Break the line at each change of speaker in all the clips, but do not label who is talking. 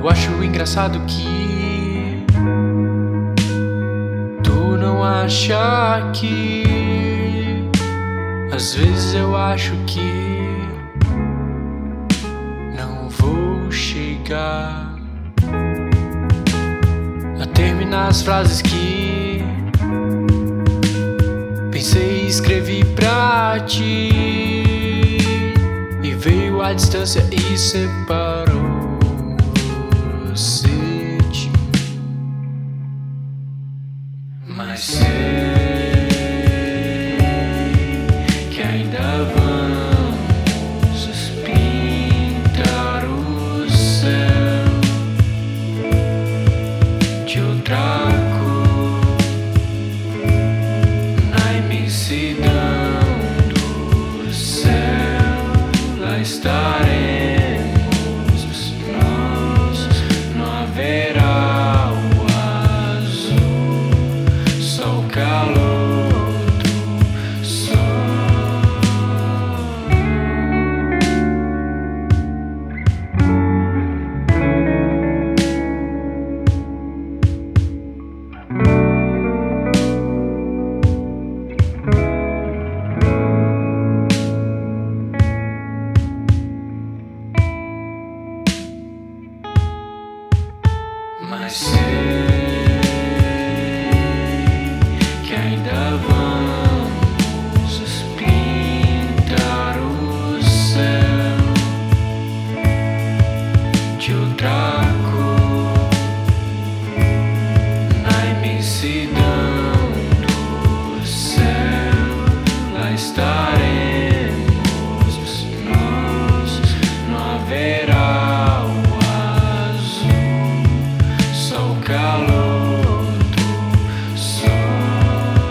Eu acho engraçado que tu não acha que às vezes eu acho que não vou chegar a terminar as frases que pensei e escrevi pra ti, e veio a distância e separou você de mim. Mas sei que ainda vamos pintar o céu de outra cor na imensidão do céu. Lá estaremos nós, não haverá o azul, só o calor do sol. Mas sei que ainda vamos pintar o céu de outra cor na imensidão do céu. Lá estaremos nós, não haverá o azul, só o calor do sol.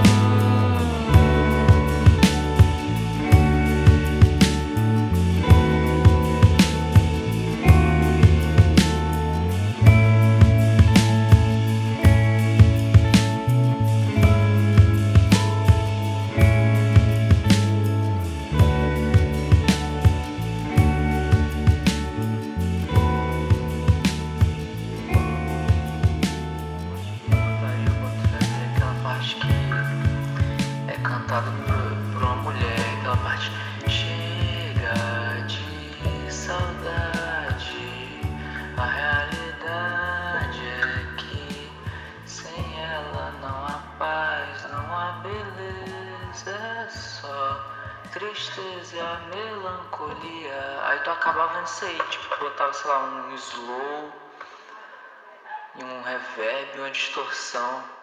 Cantado por uma mulher, aquela parte chega de saudade. A realidade é que sem ela não há paz, não há beleza, é só tristeza e a melancolia. Aí tu acabava nisso aí, tipo, botava, sei lá, um slow e um reverb, uma distorção.